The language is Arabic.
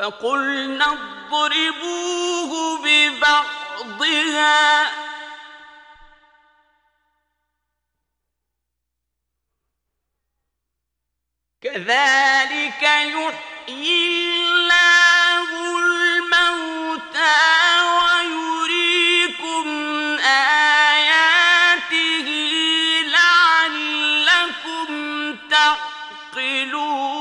فقلنا اضربوه ببعضها كذلك يحيي الله الموتى ويريكم آياته لعلكم تعقلون